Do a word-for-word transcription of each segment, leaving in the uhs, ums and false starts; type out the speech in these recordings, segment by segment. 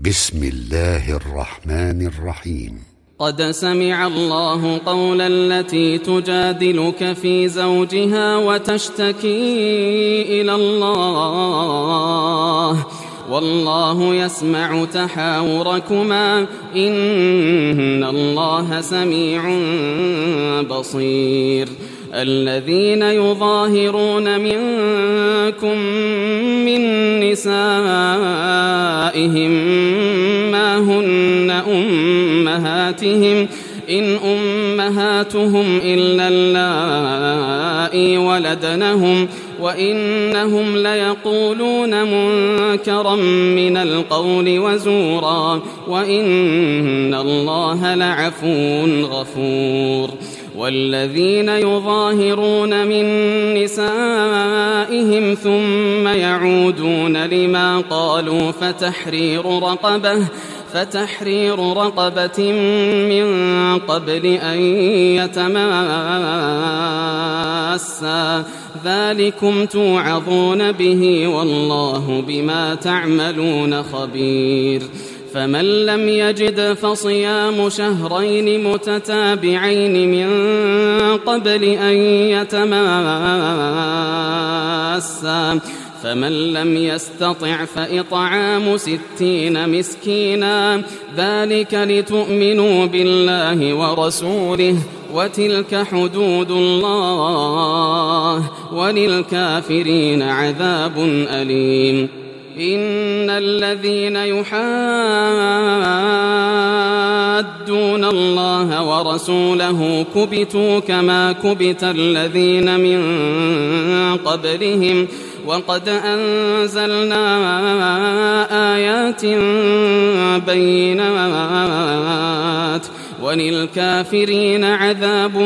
بسم الله الرحمن الرحيم. قد سمع الله قول التي تجادلك في زوجها وتشتكي إلى الله والله يسمع تحاوركما إن الله سميع بصير. الذين يظاهرون منكم من نسائهم ما هن أمهاتهم إن أمهاتهم إلا اللائي ولدنهم وإنهم ليقولون منكرا من القول وزورا وإن الله لعفو غفور. والذين يظاهرون من نسائهم ثم يعودون لما قالوا فتحرير رقبة فتحرير رقبة من قبل أن يتماسا ذلكم توعظون به والله بما تعملون خبير. فمن لم يجد فصيام شهرين متتابعين من قبل أن يتماسا فمن لم يستطع فإطعام ستين مسكينا ذلك لتؤمنوا بالله ورسوله وتلك حدود الله وللكافرين عذاب أليم. إن الذين يحادون الله ورسوله كبتوا كما كبت الذين من قبلهم وقد أنزلنا آيات بينات وللكافرين عذاب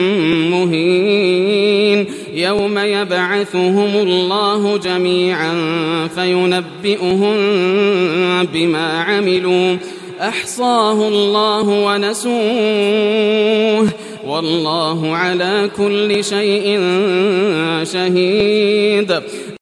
مهين. يوم يبعثهم الله جميعا فينبئهم بما عملوا أحصاه الله ونسوه والله على كل شيء شهيد.